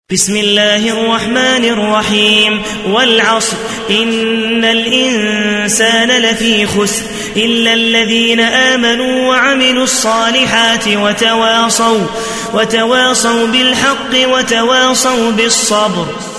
بسم الله الرحمن الرحيم والعصر إن الإنسان لفي خسر إلا الذين آمنوا وعملوا الصالحات وتواصوا بالحق وتواصوا بالصبر.